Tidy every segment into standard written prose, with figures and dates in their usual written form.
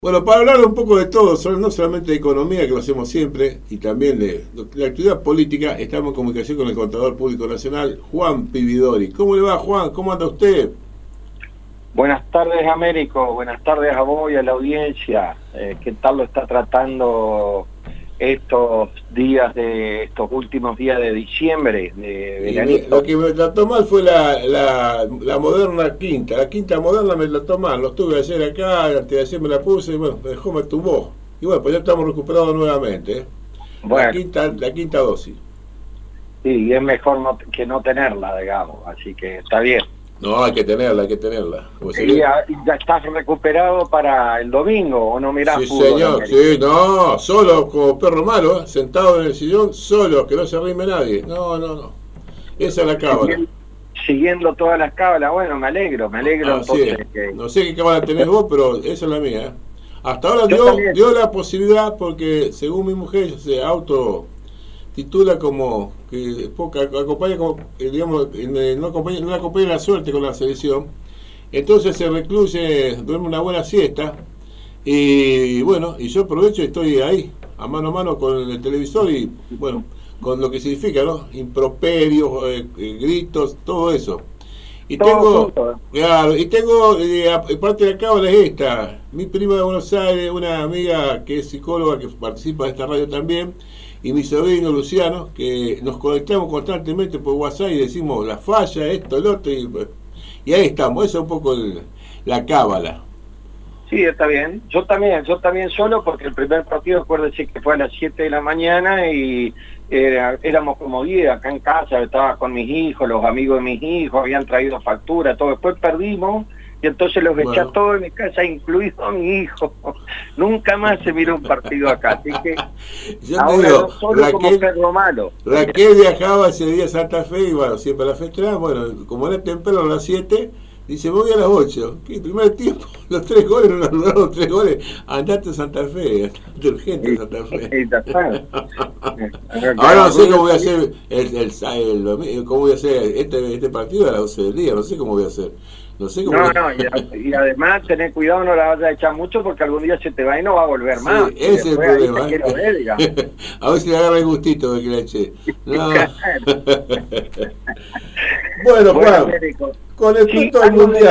Bueno, para hablar un poco de todo, no solamente de economía, que lo hacemos siempre, y también de la actividad política, estamos en comunicación con el Contador Público Nacional, Juan Pividori. ¿Cómo le va, Juan? ¿Cómo anda usted? Buenas tardes, Américo. Buenas tardes a vos y a la audiencia. ¿Qué tal lo está tratando estos últimos días de diciembre, de veranito? Lo que me trató mal fue la moderna quinta. La quinta moderna me trató mal. Lo estuve ayer acá, antes de ayer me la puse y bueno, me tumbó. Y bueno, pues ya estamos recuperados nuevamente. Bueno, la quinta dosis. sí, y es mejor que no tenerla, digamos. Así que está bien. No, hay que tenerla, hay que tenerla. ¿Y ya estás recuperado para el domingo o no mirás sí, fútbol? Señor, Américo? sí, no, solo como perro malo, sentado en el sillón, solo, que no se arrime nadie. No. Esa es la cábala. Siguiendo todas las cábalas. Bueno, me alegro Así entonces. es. No sé qué cábala tenés vos, pero esa es la mía. Hasta ahora Yo dio la posibilidad, porque según mi mujer se auto titula como que acompaña como, digamos, no acompaña la suerte con la selección. Entonces se recluye, duerme una buena siesta y bueno, y yo aprovecho y estoy ahí, a mano con el televisor y bueno, con lo que significa, ¿no? Improperios, gritos, todo eso. Y todo. claro, parte de la cábala es esta, mi prima de Buenos Aires, una amiga que es psicóloga que participa de esta radio también, y mi sobrino Luciano, que nos conectamos constantemente por WhatsApp y decimos la falla, esto, el otro, y ahí estamos, esa es un poco la cábala. Sí, está bien. Yo también solo, porque el primer partido, acuérdese que fue a las 7 de la mañana y éramos como 10 acá en casa, estaba con mis hijos, los amigos de mis hijos, habían traído factura, todo. Después perdimos y entonces los eché a todos en mi casa, incluido a mi hijo. Nunca más se miró un partido acá, así que yo ahora digo, no solo como perro malo. Raquel viajaba ese día a Santa Fe y bueno, siempre a la festejar, bueno, como era temprano a las 7, dice, me voy a las 8. ¿Qué? Primer tiempo, los 3 goles, no anularon los 3 goles. Andate a Santa Fe, andate urgente a Santa Fe. Ahora no sé cómo voy a hacer cómo voy a hacer este partido a las 12 del día, no sé cómo voy a hacer. No sé cómo y además tener cuidado, no la vayas a echar mucho porque algún día se te va y no va a volver más. Ese es el problema. A ver si le agarra el gustito de que la eché. No. Bueno, Juan, con respecto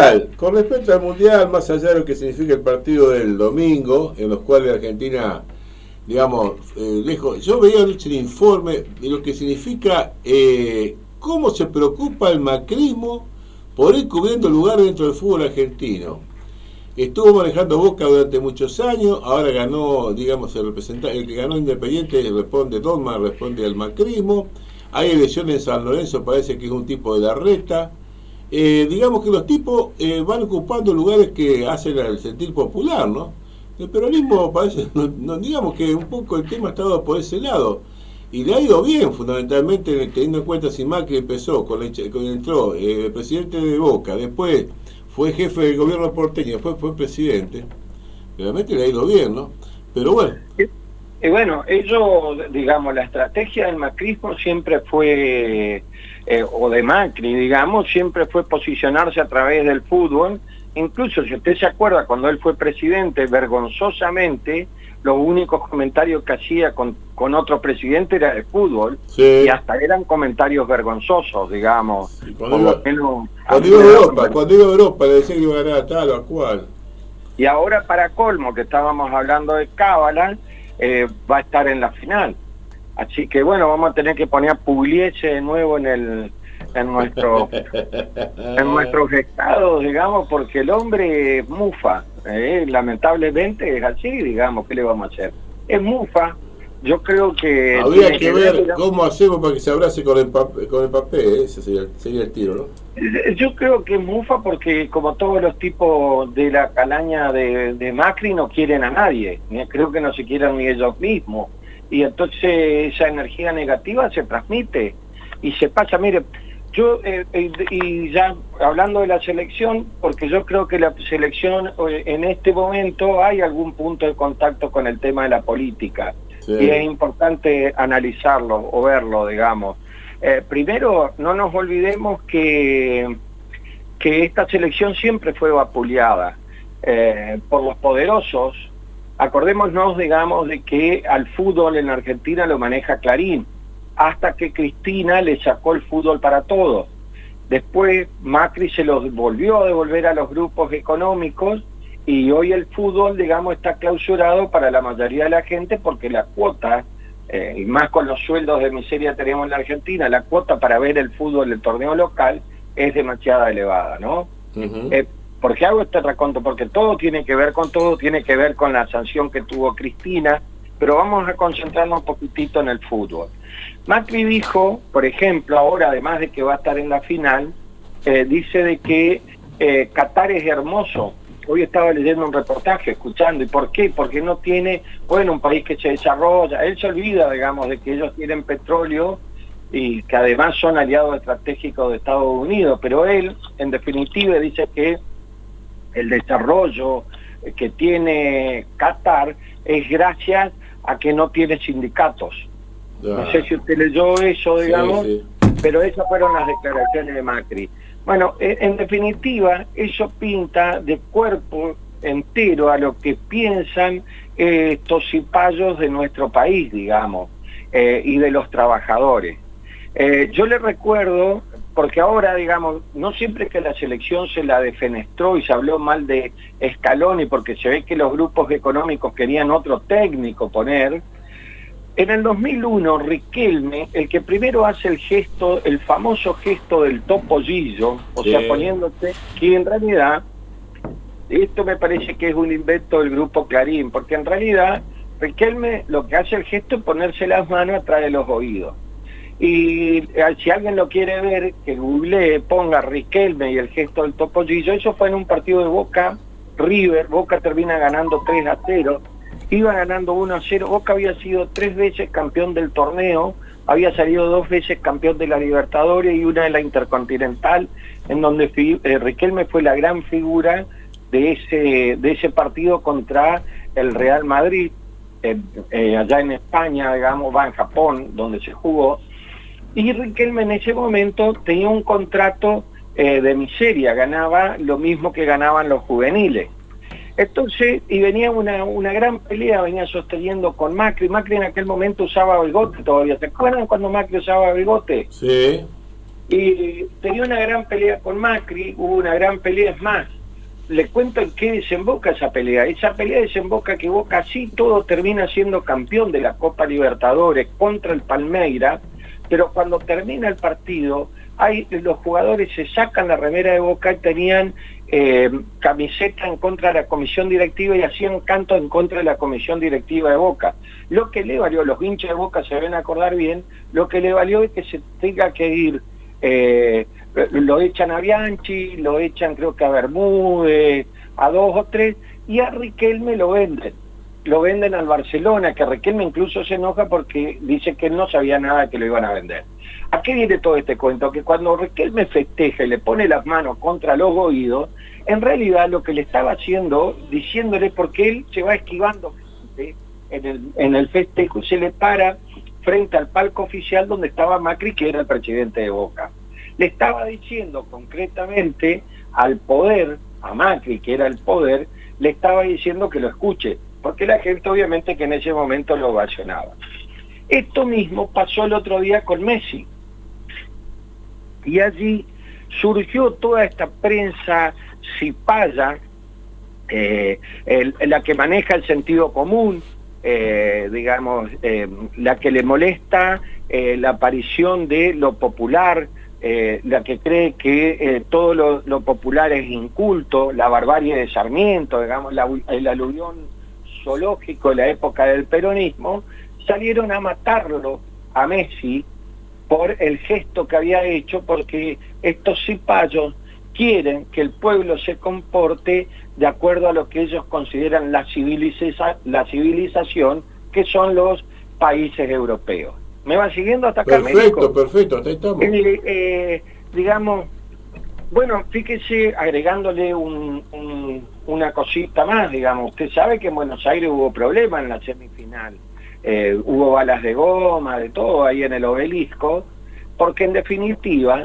al mundial, más allá de lo que significa el partido del domingo, en los cuales Argentina, digamos, lejos, yo veía anoche el informe de lo que significa cómo se preocupa el macrismo por ir cubriendo lugar dentro del fútbol argentino. Estuvo manejando Boca durante muchos años, ahora ganó, digamos, el que ganó Independiente responde al macrismo. Hay elecciones en San Lorenzo, parece que es un tipo de Larreta. Digamos que los tipos van ocupando lugares que hacen el sentir popular, ¿no? El peronismo parece, digamos que un poco el tema ha estado por ese lado. Y le ha ido bien, fundamentalmente, teniendo en cuenta si Macri empezó, entró el presidente de Boca, después fue jefe del gobierno porteño, después fue presidente. Realmente le ha ido bien, ¿no? Pero bueno. Y bueno, ellos, digamos, la estrategia del macrismo siempre fue, o de Macri, digamos, siempre fue posicionarse a través del fútbol. Incluso, si usted se acuerda, cuando él fue presidente, vergonzosamente, los únicos comentarios que hacía con otro presidente era de fútbol, sí. Y hasta eran comentarios vergonzosos, digamos. Cuando iba a Europa le decía que iba a ganar a tal o a cual. Y ahora, para colmo, que estábamos hablando de cábala, va a estar en la final. Así que bueno, vamos a tener que poner a Pugliese de nuevo en nuestros estados, digamos, porque el hombre es mufa, lamentablemente es así, digamos, ¿qué le vamos a hacer? Es mufa. Yo creo que habría que ver cómo hacemos para que se abrace con el papel, ese sería el tiro, ¿no? Yo creo que es mufa porque, como todos los tipos de la calaña de Macri, no quieren a nadie, creo que no se quieren ni ellos mismos, y entonces esa energía negativa se transmite y se pasa. Mire, yo, y ya hablando de la selección, porque yo creo que la selección en este momento hay algún punto de contacto con el tema de la política. Sí. Y es importante analizarlo o verlo, digamos. Primero, no nos olvidemos que esta selección siempre fue vapuleada por los poderosos Acordémonos, digamos, de que al fútbol en Argentina lo maneja Clarín, hasta que Cristina le sacó el fútbol para todos. Después Macri se los volvió a devolver a los grupos económicos y hoy el fútbol, digamos, está clausurado para la mayoría de la gente porque la cuota, y más con los sueldos de miseria que tenemos en la Argentina, la cuota para ver el fútbol del torneo local es demasiado elevada, ¿no? ¿Por qué hago este raconto? Porque todo tiene que ver con todo, tiene que ver con la sanción que tuvo Cristina, pero vamos a concentrarnos un poquitito en el fútbol. Macri dijo, por ejemplo, ahora, además de que va a estar en la final, dice de que Qatar es hermoso. Hoy estaba leyendo un reportaje, escuchando, ¿y por qué? Porque no tiene, bueno, un país que se desarrolla. Él se olvida, digamos, de que ellos tienen petróleo y que además son aliados estratégicos de Estados Unidos, pero él, en definitiva, dice que el desarrollo que tiene Qatar es gracias a que no tiene sindicatos. No sé si usted leyó eso, digamos, sí. Pero esas fueron las declaraciones de Macri. Bueno, en definitiva, eso pinta de cuerpo entero a lo que piensan estos cipayos de nuestro país, digamos, y de los trabajadores. Yo le recuerdo, porque ahora, digamos, no siempre que la selección se la defenestró y se habló mal de Scaloni, porque se ve que los grupos económicos querían otro técnico poner. En el 2001, Riquelme, el que primero hace el gesto, el famoso gesto del topollillo, o sea, poniéndose, que en realidad, esto me parece que es un invento del grupo Clarín, porque en realidad Riquelme lo que hace el gesto es ponerse las manos atrás de los oídos. Y si alguien lo quiere ver, que googlee, ponga Riquelme y el gesto del topollillo. Eso fue en un partido de Boca River. Boca termina ganando 3-0, iba ganando 1-0. Boca había sido 3 veces campeón del torneo, había salido 2 veces campeón de la Libertadores y una de la Intercontinental, en donde Riquelme fue la gran figura de ese partido contra el Real Madrid, allá en España, digamos, va en Japón, donde se jugó. Y Riquelme en ese momento tenía un contrato de miseria, ganaba lo mismo que ganaban los juveniles. Entonces, y venía una gran pelea, venía sosteniendo con Macri. Macri en aquel momento usaba bigote todavía. ¿Se acuerdan cuando Macri usaba bigote? Sí. Y tenía una gran pelea con Macri, hubo una gran pelea, es más. Le cuento en qué desemboca esa pelea. Esa pelea desemboca que Boca así todo termina siendo campeón de la Copa Libertadores contra el Palmeiras, pero cuando termina el partido, los jugadores se sacan la remera de Boca y tenían camiseta en contra de la comisión directiva y hacían canto en contra de la comisión directiva de Boca. Lo que le valió, los hinchas de Boca se deben acordar bien, lo que le valió es que se tenga que ir, lo echan a Bianchi, lo echan creo que a Bermúdez, a 2 o 3, y a Riquelme lo venden al Barcelona, que Riquelme incluso se enoja porque dice que él no sabía nada que lo iban a vender. ¿A qué viene todo este cuento? Que cuando Riquelme festeja y le pone las manos contra los oídos, en realidad lo que le estaba haciendo, diciéndole, porque él se va esquivando gente en el festejo y se le para frente al palco oficial donde estaba Macri, que era el presidente de Boca. Le estaba diciendo concretamente al poder, a Macri, que era el poder, le estaba diciendo que lo escuche, porque la gente obviamente que en ese momento lo ovacionaba. Esto mismo pasó el otro día con Messi. Y allí surgió toda esta prensa cipaya, la que maneja el sentido común, digamos, la que le molesta la aparición de lo popular, la que cree que todo lo popular es inculto, la barbarie de Sarmiento, digamos, el aluvión zoológico de la época del peronismo, salieron a matarlo a Messi por el gesto que había hecho, porque estos cipayos quieren que el pueblo se comporte de acuerdo a lo que ellos consideran la civilización, que son los países europeos. ¿Me van siguiendo hasta acá? Perfecto, hasta ahí estamos. Digamos, bueno, fíjese, agregándole una cosita más, digamos, usted sabe que en Buenos Aires hubo problemas en la semifinal. Hubo balas de goma, de todo ahí en el Obelisco, porque en definitiva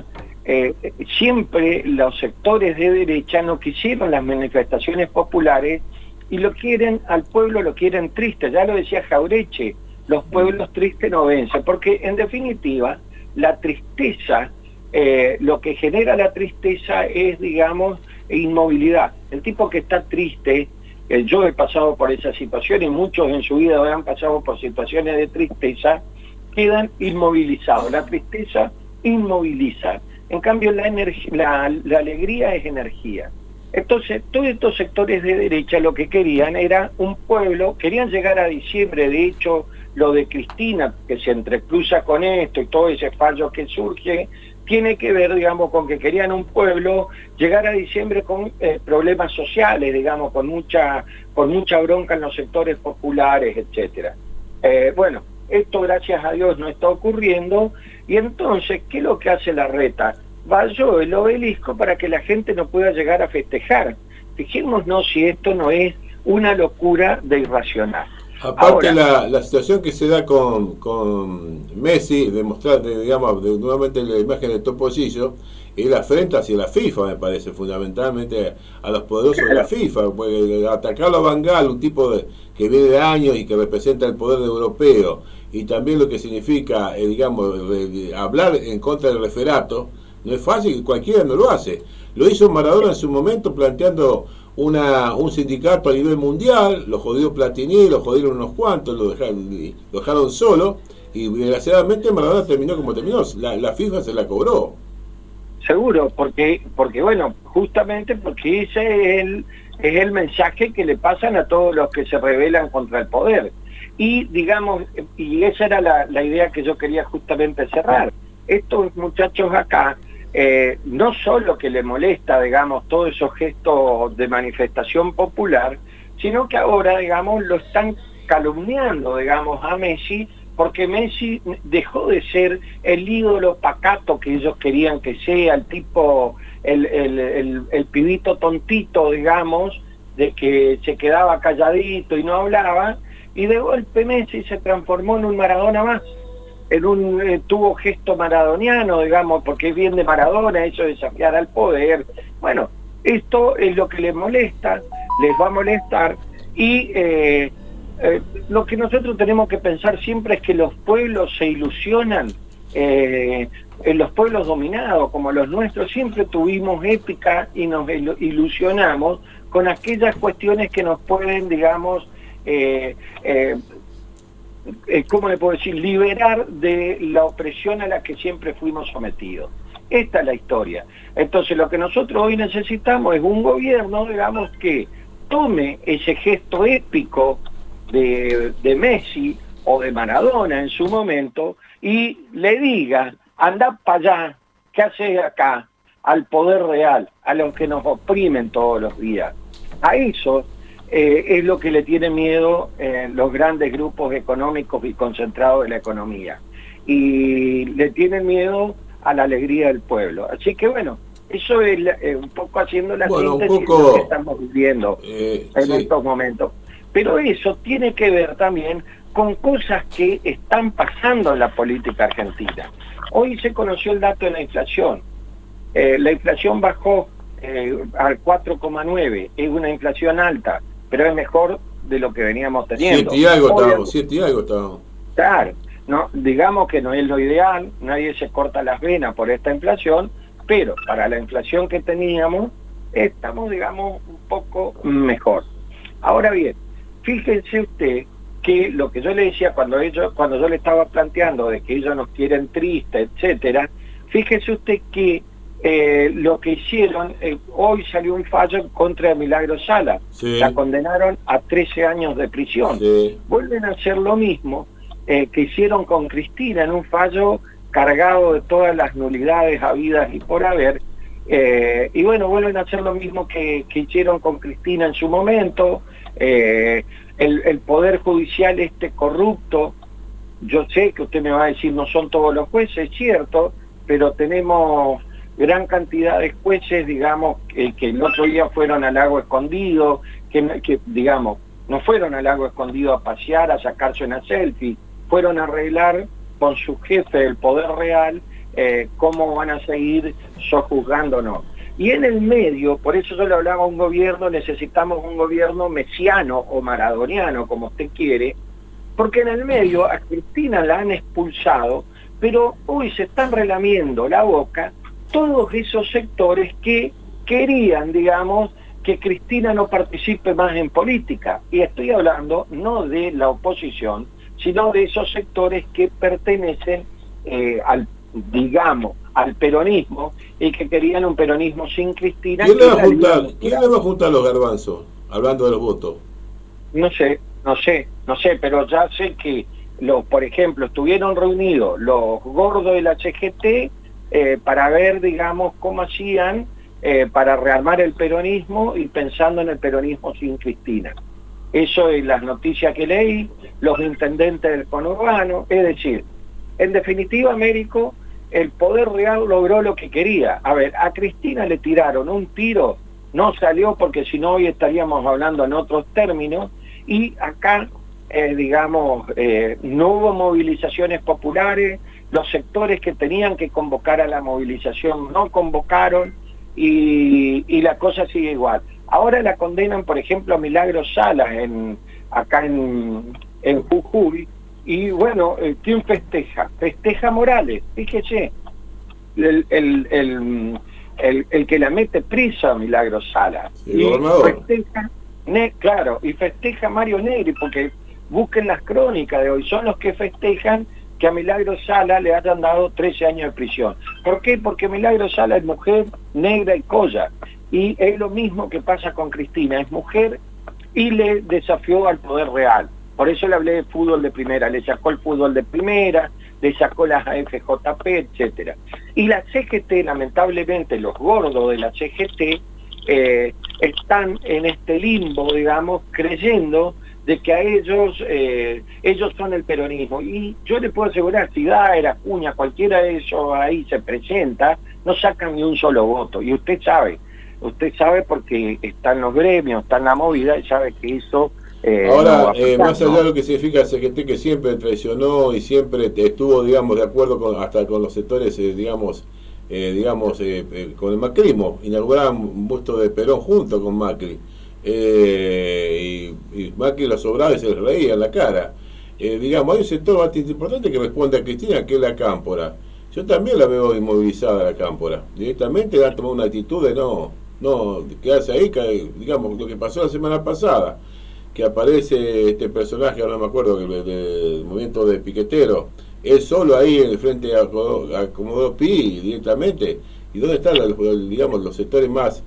siempre los sectores de derecha no quisieron las manifestaciones populares y lo quieren, al pueblo lo quieren triste. Ya lo decía Jauretche, los pueblos tristes no vencen, porque en definitiva la tristeza, lo que genera la tristeza es, digamos, inmovilidad. El tipo que está triste, yo he pasado por esa situación y muchos en su vida han pasado por situaciones de tristeza, quedan inmovilizados. La tristeza inmoviliza. En cambio, la alegría es energía. Entonces, todos estos sectores de derecha lo que querían era un pueblo, querían llegar a diciembre. De hecho, lo de Cristina, que se entrecruza con esto y todo ese fallo que surge, tiene que ver, digamos, con que querían un pueblo llegar a diciembre con problemas sociales, digamos, con mucha bronca en los sectores populares, etcétera. Bueno, esto gracias a Dios no está ocurriendo, y entonces, ¿qué es lo que hace Larreta? Valló el obelisco para que la gente no pueda llegar a festejar. Fijémonos si esto no es una locura de irracional. Aparte, ahora, la situación que se da con Messi, demostrar, digamos, nuevamente la imagen del Topollillo, es la afrenta hacia la FIFA, me parece, fundamentalmente a los poderosos de la FIFA, porque atacarlo a Van Gaal, un tipo que viene de años y que representa el poder europeo, y también lo que significa, digamos, hablar en contra del referato, no es fácil, cualquiera no lo hace. Lo hizo Maradona en su momento planteando un sindicato a nivel mundial, lo jodió Platini, lo jodieron unos cuantos, lo dejaron solo, y desgraciadamente Maradona terminó como terminó, la FIFA se la cobró. Seguro, porque bueno, justamente porque ese es el mensaje que le pasan a todos los que se rebelan contra el poder. Y digamos, y esa era la idea que yo quería justamente cerrar. Estos muchachos acá, no solo que le molesta, digamos, todos esos gestos de manifestación popular, sino que ahora, digamos, lo están calumniando, digamos, a Messi, porque Messi dejó de ser el ídolo pacato que ellos querían que sea, el tipo, el pibito tontito, digamos, de que se quedaba calladito y no hablaba, y de golpe Messi se transformó en un Maradona más. Tuvo gesto maradoniano, digamos, porque es bien de Maradona, eso de desafiar al poder. Bueno, esto es lo que les molesta, les va a molestar, y lo que nosotros tenemos que pensar siempre es que los pueblos se ilusionan, en los pueblos dominados como los nuestros siempre tuvimos épica y nos ilusionamos con aquellas cuestiones que nos pueden, digamos, ¿cómo le puedo decir?, liberar de la opresión a la que siempre fuimos sometidos. Esta es la historia. Entonces lo que nosotros hoy necesitamos es un gobierno, digamos, que tome ese gesto épico de Messi o de Maradona en su momento y le diga, anda para allá, ¿qué haces acá? Al poder real, a los que nos oprimen todos los días. A eso es lo que le tienen miedo los grandes grupos económicos y concentrados de la economía. Y le tienen miedo a la alegría del pueblo. Así que bueno, eso es un poco haciendo la síntesis de lo que estamos viviendo en estos momentos. Pero eso tiene que ver también con cosas que están pasando en la política argentina. Hoy se conoció el dato de la inflación. La inflación bajó al 4,9, es una inflación alta, pero es mejor de lo que veníamos teniendo. 7 y algo estábamos. Claro, no, digamos que no es lo ideal, nadie se corta las venas por esta inflación, pero para la inflación que teníamos, estamos, digamos, un poco mejor. Ahora bien, fíjense usted que lo que yo le decía cuando yo le estaba planteando de que ellos nos quieren tristes, etcétera, fíjese usted que lo que hicieron, hoy salió un fallo contra Milagro Sala, sí. La condenaron a 13 años de prisión. Sí. Vuelven a hacer lo mismo que hicieron con Cristina en un fallo cargado de todas las nulidades habidas y por haber, y bueno, vuelven a hacer lo mismo que hicieron con Cristina en su momento. El poder judicial corrupto, yo sé que usted me va a decir no son todos los jueces, es cierto, pero tenemos gran cantidad de jueces, digamos, que el otro día fueron al Lago Escondido, que digamos, no fueron al Lago Escondido a pasear, a sacarse una selfie, fueron a arreglar con su jefe del poder real cómo van a seguir sojuzgándonos. Y en el medio, por eso yo le hablaba a un gobierno, necesitamos un gobierno mesiano o maradoniano, como usted quiere, porque en el medio a Cristina la han expulsado, pero hoy se están relamiendo la boca todos esos sectores que querían, digamos, que Cristina no participe más en política. Y estoy hablando no de la oposición, sino de esos sectores que pertenecen al peronismo y que querían un peronismo sin Cristina. ¿Quién le va a juntar los garbanzos, hablando de los votos? No sé, pero ya sé que, por ejemplo, estuvieron reunidos los gordos de la CGT para ver, digamos, cómo hacían para rearmar el peronismo y pensando en el peronismo sin Cristina. Eso es las noticias que leí, los intendentes del conurbano, es decir, en definitiva, Américo, el poder real logró lo que quería. A ver, a Cristina le tiraron un tiro, no salió porque si no hoy estaríamos hablando en otros términos, y acá, no hubo movilizaciones populares, los sectores que tenían que convocar a la movilización no convocaron, y la cosa sigue igual. Ahora la condenan, por ejemplo, a Milagros Salas acá en Jujuy, y bueno, ¿quién festeja? Festeja Morales, fíjese, el que la mete prisa a Milagros Salas. Sí, y festeja, claro, y festeja Mario Negri, porque busquen las crónicas de hoy, son los que festejan que a Milagros Salas le hayan dado 13 años de prisión. ¿Por qué? Porque Milagros Salas es mujer, negra y colla. Y es lo mismo que pasa con Cristina, es mujer y le desafió al poder real. Por eso le hablé de fútbol de primera, le sacó el fútbol de primera, le sacó las AFJP, etcétera. Y la CGT, lamentablemente, los gordos de la CGT están en este limbo, digamos, creyendo de que a ellos son el peronismo. Y yo le puedo asegurar, si Daer, Acuña, cualquiera de esos ahí se presenta, no sacan ni un solo voto. Y usted sabe porque está en los gremios, está en la movida, y sabe que eso... Ahora, más allá de lo que significa el CGT, que siempre traicionó y siempre estuvo, digamos, de acuerdo hasta con los sectores, con el macrismo, inauguraban un busto de Perón junto con Macri, y Macri lo sobraba y se les reía en la cara. Hay un sector bastante importante que responde a Cristina, que es la Cámpora. Yo también la veo inmovilizada, la Cámpora. Directamente ha tomado una actitud de no quedarse ahí, digamos, lo que pasó la semana pasada, que aparece este personaje, ahora no me acuerdo, del movimiento de piquetero, él solo ahí en el frente a Comodoro Pi directamente. ¿Y dónde están los sectores más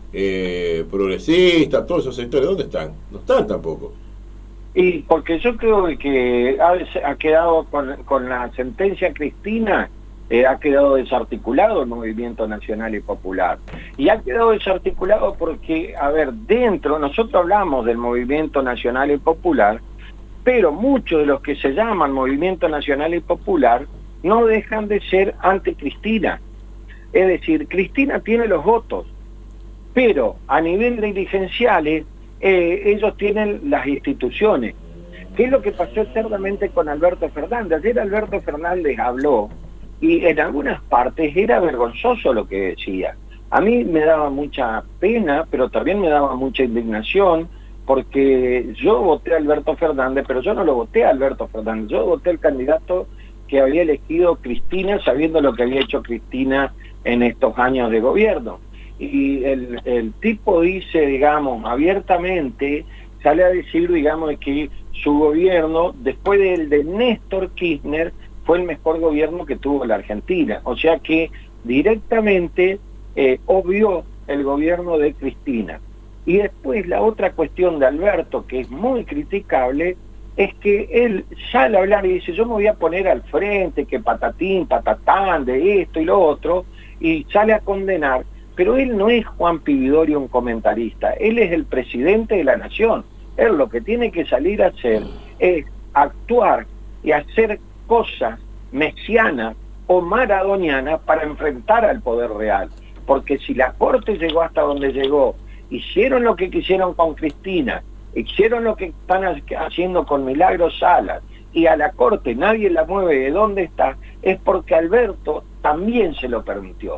progresistas, todos esos sectores? ¿Dónde están? No están tampoco. Y porque yo creo que ha quedado con la sentencia Cristina, ha quedado desarticulado el movimiento nacional y popular. Y ha quedado desarticulado porque, a ver, nosotros hablamos del movimiento nacional y popular, pero muchos de los que se llaman movimiento nacional y popular no dejan de ser anti-Cristina. Es decir, Cristina tiene los votos, pero a nivel dirigenciales ellos tienen las instituciones. ¿Qué es lo que pasó eternamente con Alberto Fernández? Ayer Alberto Fernández habló y en algunas partes era vergonzoso lo que decía. A mí me daba mucha pena, pero también me daba mucha indignación, porque yo voté a Alberto Fernández, pero yo no lo voté a Alberto Fernández, yo voté al candidato que había elegido Cristina, sabiendo lo que había hecho Cristina en estos años de gobierno. Y el tipo dice, digamos, abiertamente, sale a decir, digamos, que su gobierno, después del de Néstor Kirchner, fue el mejor gobierno que tuvo la Argentina. O sea que directamente obvió el gobierno de Cristina. Y después la otra cuestión de Alberto, que es muy criticable, es que él sale a hablar y dice, yo me voy a poner al frente, que patatín, patatán, de esto y lo otro, y sale a condenar, pero él no es Juan Pividorio, un comentarista, él es el presidente de la nación. Él lo que tiene que salir a hacer es actuar y hacer cosas mesianas o maradonianas para enfrentar al poder real, porque si la Corte llegó hasta donde llegó, hicieron lo que quisieron con Cristina, hicieron lo que están haciendo con Milagros Salas, y a la Corte nadie la mueve de donde está, es porque Alberto también se lo permitió.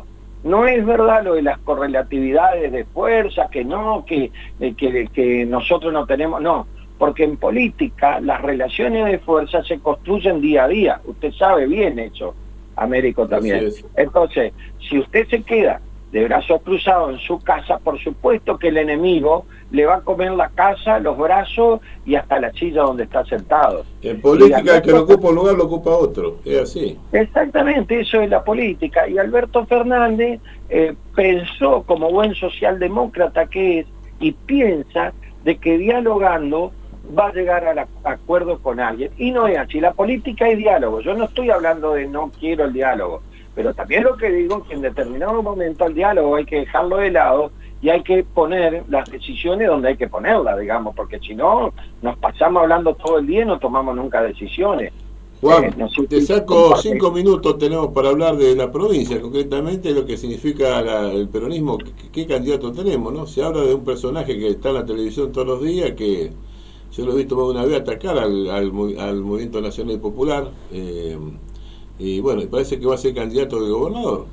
no es verdad lo de las correlatividades de fuerza, que no, que nosotros no tenemos, no, porque en política las relaciones de fuerza se construyen día a día, usted sabe bien eso, Américo también. Entonces, si usted se queda de brazos cruzados en su casa, por supuesto que el enemigo le va a comer la casa, los brazos y hasta la silla donde está sentado. En política el que no ocupa un lugar lo ocupa otro, es así. Exactamente, eso es la política. Y Alberto Fernández pensó, como buen socialdemócrata que es, y piensa de que dialogando va a llegar al acuerdo con alguien. Y no es así, la política es diálogo. Yo no estoy hablando de no quiero el diálogo, pero también lo que digo es que en determinado momento el diálogo hay que dejarlo de lado y hay que poner las decisiones donde hay que ponerlas, digamos, porque si no, nos pasamos hablando todo el día y no tomamos nunca decisiones. Juan, te saco 5 minutos, tenemos para hablar de la provincia, concretamente lo que significa el peronismo, qué candidato tenemos, ¿no? Se habla de un personaje que está en la televisión todos los días, que yo lo he visto más de una vez atacar al Movimiento Nacional y Popular, y bueno, parece que va a ser candidato de gobernador.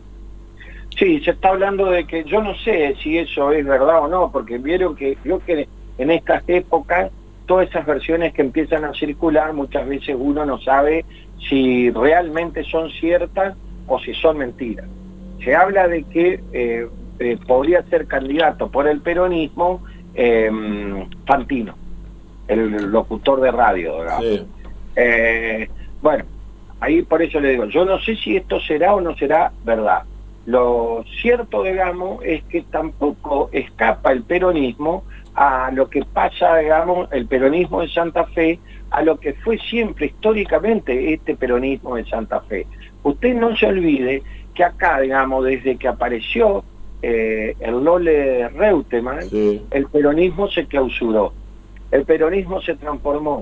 Sí, se está hablando de que, yo no sé si eso es verdad o no, porque vieron que creo que en estas épocas, todas esas versiones que empiezan a circular, muchas veces uno no sabe si realmente son ciertas o si son mentiras. Se habla de que podría ser candidato por el peronismo Fantino, el locutor de radio, ¿verdad? Sí. Bueno, ahí por eso le digo, yo no sé si esto será o no será verdad. Lo cierto, digamos, es que tampoco escapa el peronismo a lo que pasa, digamos, el peronismo de Santa Fe, a lo que fue siempre históricamente este peronismo de Santa Fe. Usted no se olvide que acá, digamos, desde que apareció el Lole Reutemann, sí, el peronismo se clausuró. El peronismo se transformó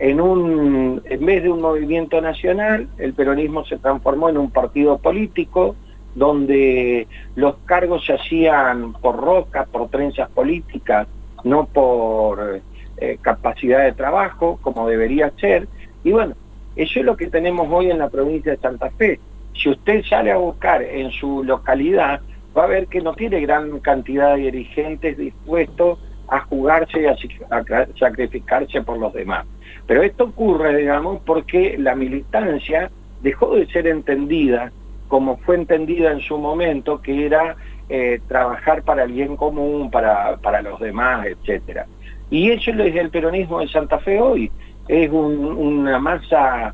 en vez de un movimiento nacional, el peronismo se transformó en un partido político, donde los cargos se hacían por rosca, por trenzas políticas, no por capacidad de trabajo, como debería ser. Y bueno, eso es lo que tenemos hoy en la provincia de Santa Fe. Si usted sale a buscar en su localidad, va a ver que no tiene gran cantidad de dirigentes dispuestos a jugarse y a sacrificarse por los demás. Pero esto ocurre, digamos, porque la militancia dejó de ser entendida como fue entendida en su momento, que era trabajar para el bien común, para los demás, etcétera. Y eso es el peronismo de Santa Fe hoy. Es una masa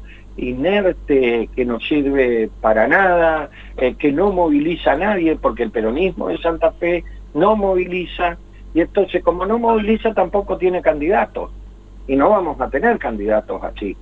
inerte que no sirve para nada, que no moviliza a nadie, porque el peronismo de Santa Fe no moviliza, y entonces como no moviliza tampoco tiene candidatos, y no vamos a tener candidatos así,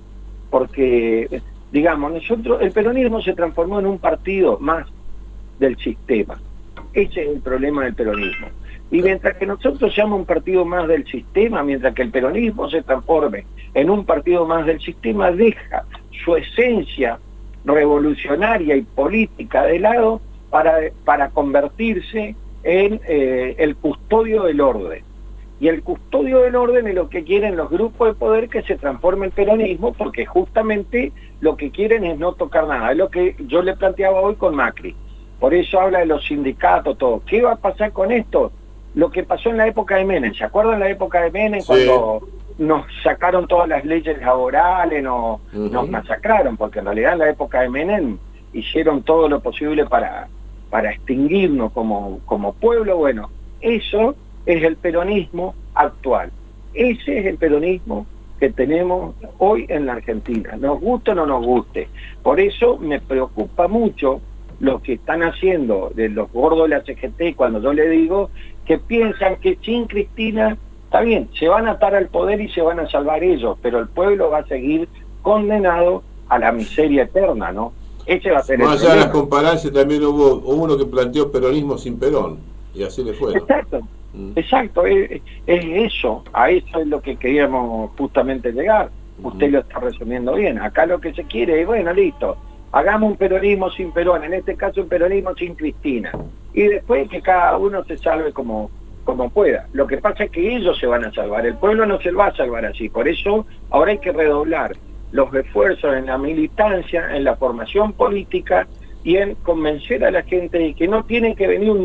porque digamos, el peronismo se transformó en un partido más del sistema. Ese es el problema del peronismo. Y mientras que nosotros seamos un partido más del sistema, mientras que el peronismo se transforme en un partido más del sistema, deja su esencia revolucionaria y política de lado para convertirse en el custodio del orden. Y el custodio del orden es lo que quieren los grupos de poder, que se transforme el peronismo, porque justamente lo que quieren es no tocar nada. Es lo que yo le planteaba hoy con Macri. Por eso habla de los sindicatos, todo. ¿Qué va a pasar con esto? Lo que pasó en la época de Menem. ¿Se acuerdan la época de Menem? Sí. Cuando nos sacaron todas las leyes laborales, nos masacraron, porque en realidad en la época de Menem hicieron todo lo posible para extinguirnos como pueblo. Bueno, eso es el peronismo actual. Ese es el peronismo que tenemos hoy en la Argentina, nos guste o no nos guste. Por eso me preocupa mucho lo que están haciendo de los gordos de la CGT, cuando yo le digo que piensan que sin Cristina, está bien, se van a atar al poder y se van a salvar ellos, pero el pueblo va a seguir condenado a la miseria eterna, ¿no? Ese va a ser el problema. Más allá de las comparancias, también hubo uno que planteó peronismo sin Perón, y así le fue, ¿no? Exacto. Exacto, es eso, a eso es lo que queríamos justamente llegar. Usted lo está resumiendo bien. Acá lo que se quiere es, bueno, listo, hagamos un peronismo sin Perón, en este caso un peronismo sin Cristina, y después que cada uno se salve como pueda. Lo que pasa es que ellos se van a salvar, el pueblo no se va a salvar así. Por eso ahora hay que redoblar los esfuerzos en la militancia, en la formación política, y en convencer a la gente de que no tiene que venir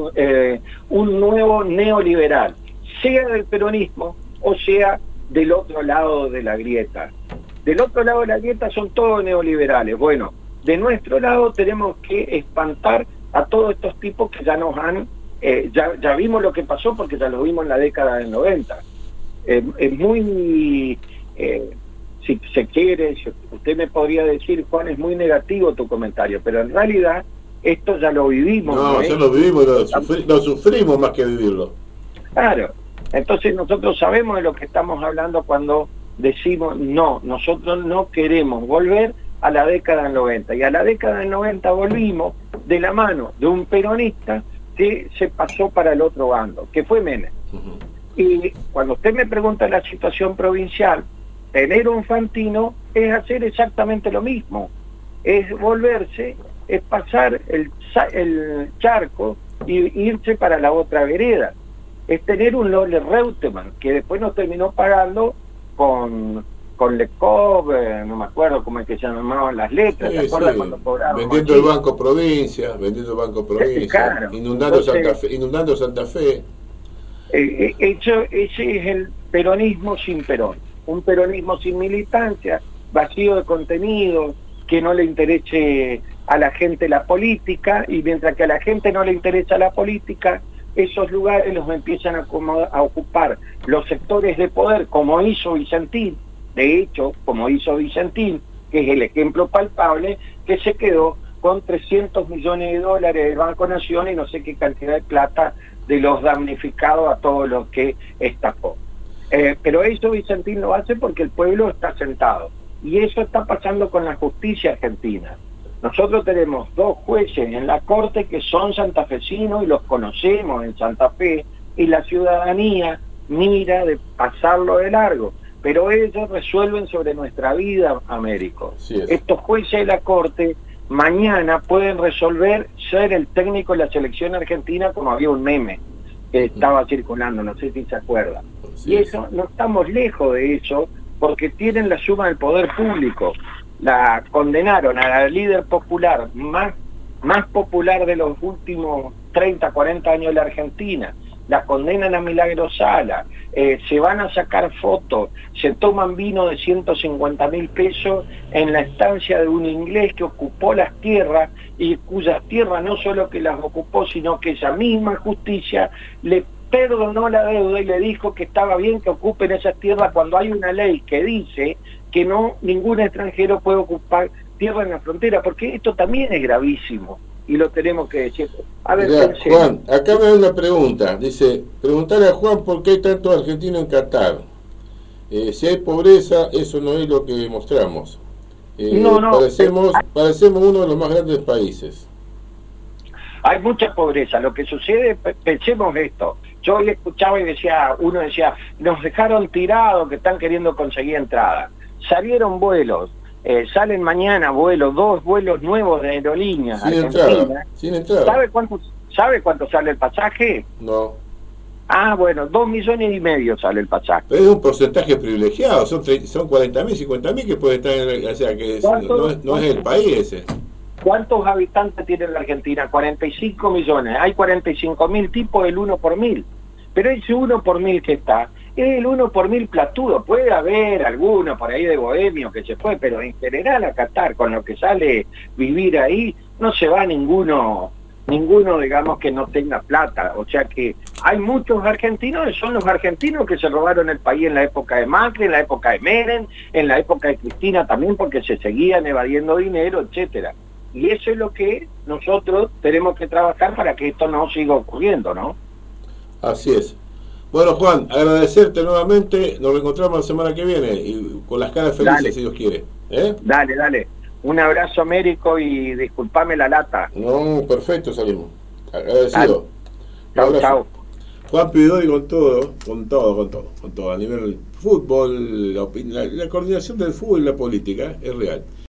un nuevo neoliberal, sea del peronismo o sea del otro lado de la grieta. Del otro lado de la grieta son todos neoliberales. Bueno, de nuestro lado tenemos que espantar a todos estos tipos que ya nos han, ya vimos lo que pasó porque ya lo vimos en la década del 90. Es muy, si se quiere, usted me podría decir, Juan, es muy negativo tu comentario, pero en realidad esto ya lo vivimos. No, ya lo vivimos, lo sufrimos más que vivirlo. Claro, entonces nosotros sabemos de lo que estamos hablando cuando decimos, no, nosotros no queremos volver a la década del 90, y a la década del 90 volvimos de la mano de un peronista que se pasó para el otro bando, que fue Menem. Y cuando usted me pregunta la situación provincial, tener un Fantino es hacer exactamente lo mismo, es volverse, es pasar el charco y irse para la otra vereda, es tener un Lolle Reutemann, que después nos terminó pagando con Lekov, no me acuerdo cómo es que se llamaban las letras, sí, ¿te acuerdas sí. cuando cobraron? Vendiendo el Banco Provincia, claro. Inundando Santa Fe. Ese es el peronismo sin Perón, un peronismo sin militancia, vacío de contenido, que no le interese a la gente la política, y mientras que a la gente no le interesa la política, esos lugares los empiezan a ocupar los sectores de poder, como hizo Vicentín. De hecho, como hizo Vicentín, que es el ejemplo palpable, que se quedó con 300 millones de dólares del Banco Nación y no sé qué cantidad de plata de los damnificados a todos los que estafó. Pero eso Vicentín lo hace porque el pueblo está sentado. Y eso está pasando con la justicia argentina. Nosotros tenemos 2 jueces en la Corte que son santafesinos y los conocemos en Santa Fe, y la ciudadanía mira de pasarlo de largo. Pero ellos resuelven sobre nuestra vida, Américo. Sí, estos jueces de la Corte mañana pueden resolver ser el técnico de la selección argentina, como había un meme que estaba circulando, no sé si se acuerda. Sí, y eso, no estamos lejos de eso, porque tienen la suma del poder público. La condenaron a la líder popular más popular de los últimos 30, 40 años de la Argentina. La condenan a Milagro Sala, se van a sacar fotos, se toman vino de 150.000 pesos en la estancia de un inglés que ocupó las tierras, y cuyas tierras no solo que las ocupó, sino que esa misma justicia le perdonó la deuda y le dijo que estaba bien que ocupen esas tierras, cuando hay una ley que dice que no, ningún extranjero puede ocupar tierra en la frontera, porque esto también es gravísimo y lo tenemos que decir. A ver, mirá, Juan, acá me da una pregunta, dice, preguntarle a Juan por qué hay tantos argentinos en Qatar. Si hay pobreza, eso no es lo que mostramos. Parecemos uno de los más grandes países. Hay mucha pobreza. Lo que sucede, pensemos esto. Yo hoy escuchaba y uno decía, nos dejaron tirados que están queriendo conseguir entrada. Salieron vuelos, salen mañana vuelos, 2 vuelos nuevos de aerolíneas argentinas. Sin entrada. ¿Sabe cuánto sale el pasaje? No. Ah, bueno, 2,5 millones sale el pasaje. Pero es un porcentaje privilegiado, son 40.000, 50.000 que pueden estar en o sea, que no es el país ese. ¿Cuántos habitantes tiene la Argentina? 45 millones. Hay 45.000 tipos del 1 por 1000. Pero ese 1 por 1000 que está, es el 1 por 1000 platudo. Puede haber alguno por ahí de bohemio que se fue, pero en general a Qatar, con lo que sale vivir ahí, no se va ninguno, digamos, que no tenga plata. O sea que hay muchos argentinos, son los argentinos que se robaron el país en la época de Macri, en la época de Menem, en la época de Cristina también, porque se seguían evadiendo dinero, etcétera. Y eso es lo que nosotros tenemos que trabajar para que esto no siga ocurriendo, ¿no? Así es. Bueno, Juan, agradecerte nuevamente. Nos reencontramos la semana que viene y con las caras felices, dale, si Dios quiere. Dale. Un abrazo, Américo, y disculpame la lata. No, perfecto, salimos. Agradecido. Chau. Juan Pidori con todo. A nivel del fútbol, la coordinación del fútbol y la política es real.